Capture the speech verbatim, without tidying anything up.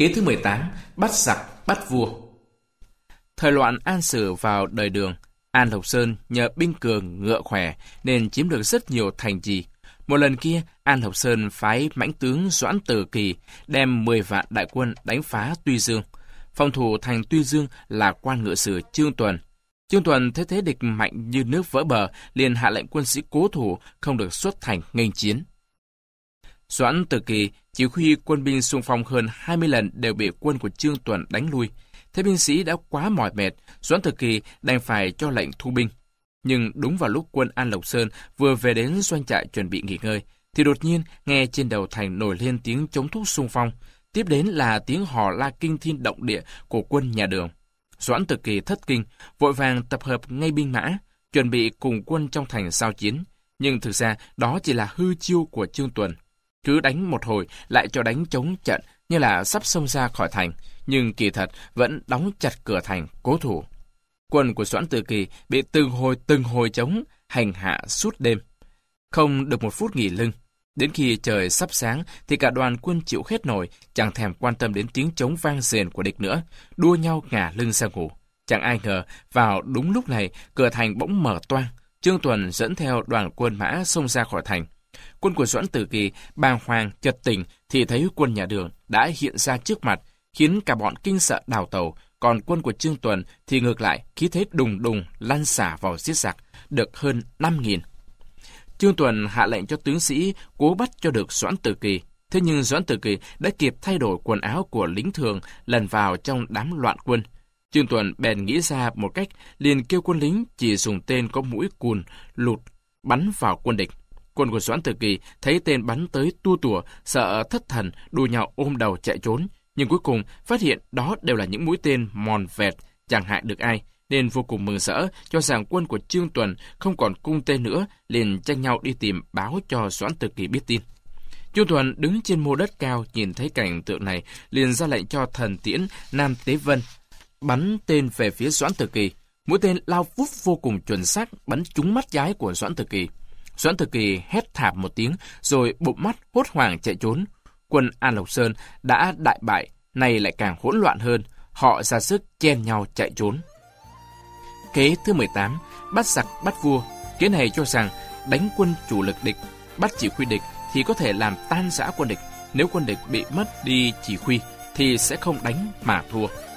Ký thứ mười tám, bắt giặc bắt vua. Thời loạn An Sử vào đời Đường, An Lộc Sơn nhờ binh cường ngựa khỏe nên chiếm được rất nhiều thành trì. Một lần kia, An Lộc Sơn phái mãnh tướng Doãn Tử Kỳ đem mười vạn đại quân đánh phá Tuy Dương. Phòng thủ thành Tuy Dương là quan ngự sử Trương Tuần. Trương Tuần thấy thế địch mạnh như nước vỡ bờ, liền hạ lệnh quân sĩ cố thủ, không được xuất thành nghênh chiến. Doãn Tử Kỳ chỉ huy quân binh xung phong hơn hai mươi lần đều bị quân của Trương Tuần đánh lui. Thế binh sĩ đã quá mỏi mệt, Doãn Tử Kỳ đành phải cho lệnh thu binh. Nhưng đúng vào lúc quân An Lộc Sơn vừa về đến doanh trại chuẩn bị nghỉ ngơi, thì đột nhiên nghe trên đầu thành nổi lên tiếng chống thúc xung phong. Tiếp đến là tiếng hò la kinh thiên động địa của quân nhà Đường. Doãn Tử Kỳ thất kinh, vội vàng tập hợp ngay binh mã, chuẩn bị cùng quân trong thành giao chiến. Nhưng thực ra đó chỉ là hư chiêu của Trương Tuần. Cứ đánh một hồi lại cho đánh chống trận như là sắp xông ra khỏi thành, nhưng kỳ thật vẫn đóng chặt cửa thành cố thủ. Quân của Doãn Tử Kỳ bị từng hồi từng hồi chống hành hạ suốt đêm, không được một phút nghỉ lưng. Đến khi trời sắp sáng thì cả đoàn quân chịu hết nổi, chẳng thèm quan tâm đến tiếng trống vang rền của địch nữa, đua nhau ngả lưng ra ngủ. Chẳng ai ngờ vào đúng lúc này cửa thành bỗng mở toang, Trương Tuần dẫn theo đoàn quân mã xông ra khỏi thành. Quân của Doãn Tử Kỳ bàng hoàng chợt tỉnh thì thấy quân nhà Đường đã hiện ra trước mặt, khiến cả bọn kinh sợ đào tẩu. Còn quân của Trương Tuần thì ngược lại khí thế đùng đùng lăn xả vào giết giặc, được hơn năm nghìn. Trương Tuần hạ lệnh cho tướng sĩ cố bắt cho được Doãn Tử Kỳ. Thế nhưng Doãn Tử Kỳ đã kịp thay đổi quần áo của lính thường, lần vào trong đám loạn quân. Trương Tuần bèn nghĩ ra một cách, liền kêu quân lính chỉ dùng tên có mũi cùn lụt bắn vào quân địch. Quân của Doãn Tử Kỳ thấy tên bắn tới tua tủa, sợ thất thần, đua nhau ôm đầu chạy trốn. Nhưng cuối cùng phát hiện đó đều là những mũi tên mòn vẹt, chẳng hại được ai, nên vô cùng mừng rỡ, cho rằng quân của Trương Tuần không còn cung tên nữa, liền tranh nhau đi tìm báo cho Doãn Tử Kỳ biết tin. Trương Tuần đứng trên mô đất cao nhìn thấy cảnh tượng này, liền ra lệnh cho thần tiễn Nam Tế Vân bắn tên về phía Doãn Tử Kỳ. Mũi tên lao vút vô cùng chuẩn xác, bắn trúng mắt trái của Doãn Tử Kỳ. Doãn Tử Kỳ hét thảm một tiếng, rồi bụm mắt hốt hoảng chạy trốn. Quân An Lộc Sơn đã đại bại, nay lại càng hỗn loạn hơn, họ ra sức chen nhau chạy trốn. Kế thứ mười tám, bắt giặc bắt vua. Kế này cho rằng đánh quân chủ lực địch, bắt chỉ huy địch thì có thể làm tan rã quân địch. Nếu quân địch bị mất đi chỉ huy thì sẽ không đánh mà thua.